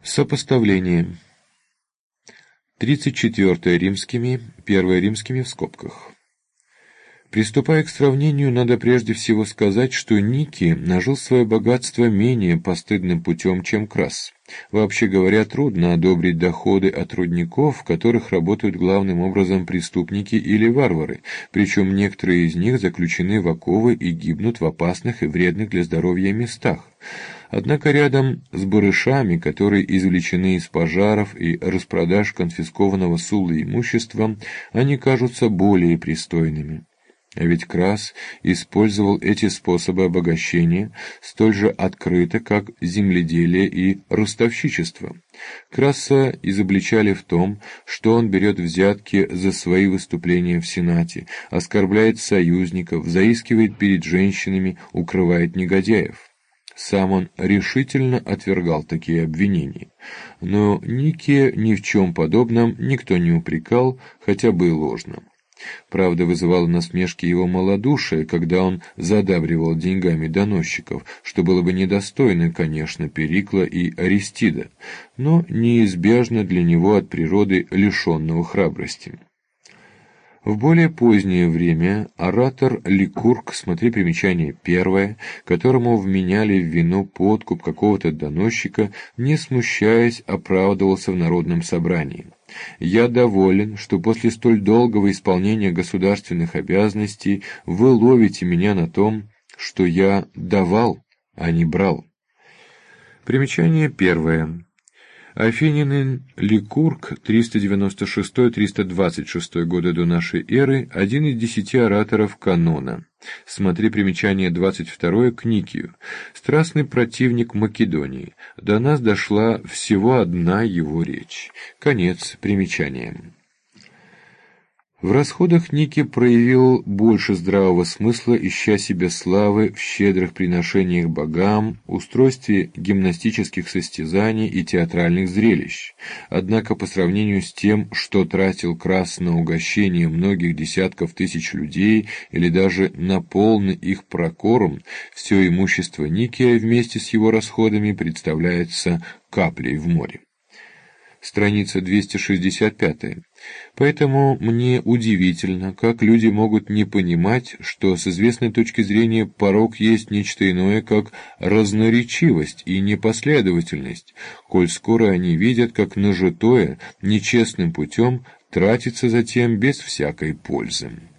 Сопоставление. 34 римскими, 1 римскими в скобках. Приступая к сравнению, надо прежде всего сказать, что Ники нажил свое богатство менее постыдным путем, чем Крас. Вообще говоря, трудно одобрить доходы от рудников, в которых работают главным образом преступники или варвары, причем некоторые из них заключены в оковы и гибнут в опасных и вредных для здоровья местах. Однако рядом с барышами, которые извлечены из пожаров и распродаж конфискованного Суллой имущества, они кажутся более пристойными. А ведь Крас использовал эти способы обогащения столь же открыто, как земледелие и ростовщичество. Краса изобличали в том, что он берет взятки за свои выступления в Сенате, оскорбляет союзников, заискивает перед женщинами, укрывает негодяев. Сам он решительно отвергал такие обвинения. Но Нике ни в чем подобном никто не упрекал, хотя бы и ложно. Правда, вызывало насмешки его малодушие, когда он задабривал деньгами доносчиков, что было бы недостойно, конечно, Перикла и Аристида, но неизбежно для него от природы лишенного храбрости. В более позднее время оратор Ликург, смотри примечание 1, которому вменяли в вину подкуп какого-то доносчика, не смущаясь, оправдывался в народном собрании. «Я доволен, что после столь долгого исполнения государственных обязанностей вы ловите меня на том, что я давал, а не брал». Примечание 1. Афинянин Ликург, 396-326 годы до нашей эры, один из 10 ораторов канона. Смотри примечание 22 к Никию. Страстный противник Македонии. До нас дошла всего одна его речь. Конец примечания. В расходах Ники проявил больше здравого смысла, ища себе славы в щедрых приношениях богам, устройстве гимнастических состязаний и театральных зрелищ. Однако по сравнению с тем, что тратил Крас на угощение многих десятков тысяч людей или даже на полный их прокорм, все имущество Никия вместе с его расходами представляется каплей в море. Страница 265. Поэтому мне удивительно, как люди могут не понимать, что с известной точки зрения порок есть нечто иное, как разноречивость и непоследовательность, коль скоро они видят, как нажитое нечестным путем тратится затем без всякой пользы.